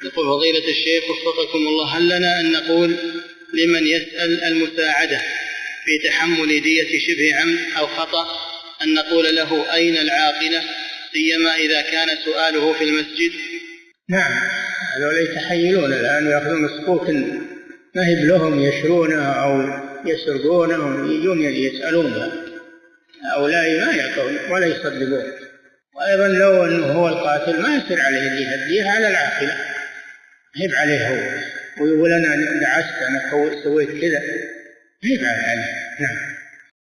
يقول فضيلة الشيخ وفقكم الله، هل لنا أن نقول لمن يسأل المساعدة في تحمل دية شبه عمد أو خطأ أن نقول له أين العاقلة، سيما إذا كان سؤاله في المسجد؟ نعم، هذول يتحيلون الآن ويأخذون صكوك ما هي لهم يشرونها أو يسرقونهم، يجون يسألونها. هؤلاء ما يعطون ولا يصدقون. وأيضا لو أنه هو القاتل ما يصير عليه الدية على العاقلة، هيب عليه هو ويقول أنا دعست أنا سويت كذا، هيب عليه. نعم.